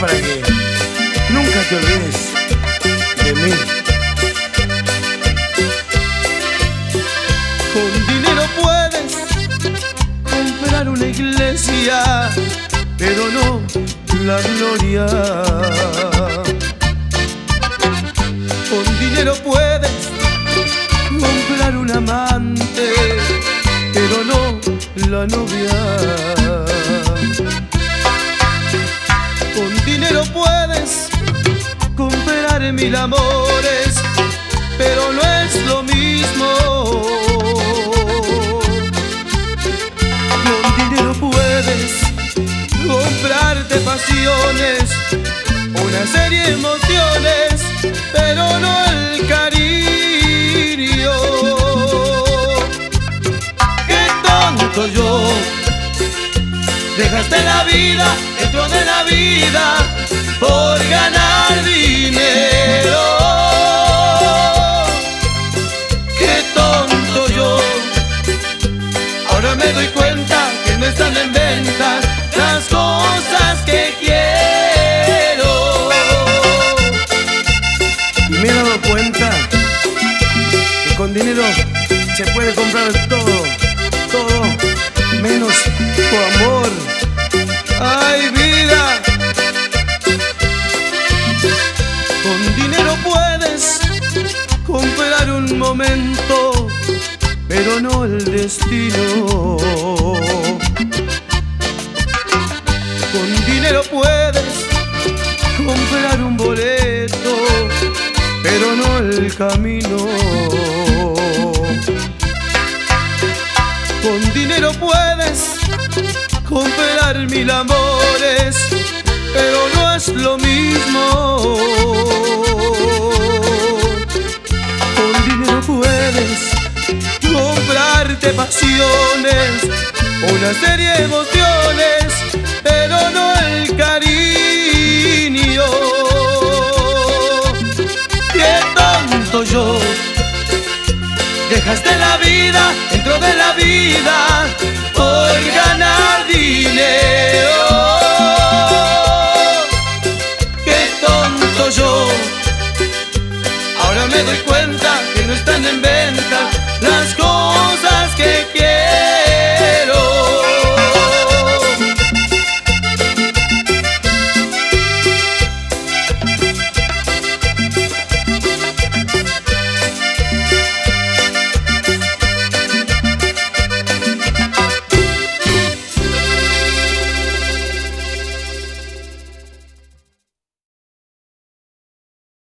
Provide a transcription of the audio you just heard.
para que nunca te olvides de mí. Con dinero puedes comprar una iglesia, pero no la gloria. Con dinero puedes comprar un amante, pero no la novia. Con dinero puedes comprar 1000 amores, pero no es lo mismo. Con dinero puedes comprarte pasiones, una serie de emociones, pero no el cariño. ¡Qué tonto yo! Dejaste la vida dentro de la vida por ganar dinero. ¡Qué tonto yo! Ahora me doy cuenta que no están en venta las cosas que quiero. Y me he dado cuenta que con dinero se puede comprar todo, todo, menos tu amor. ¡Ay, vida! Con dinero puedes comprar un momento, pero no el destino. Con dinero puedes comprar un boleto, pero no el camino. Con dinero puedes comprar 1000 amores, pero no es lo mismo. Con dinero puedes comprarte pasiones, una serie de emociones, pero no el cariño. ¡Qué tonto yo! Dejaste la vida dentro de la vida por ganar dinero. ¡Qué tonto yo! Ahora me doy cuenta que no están en venta las cosas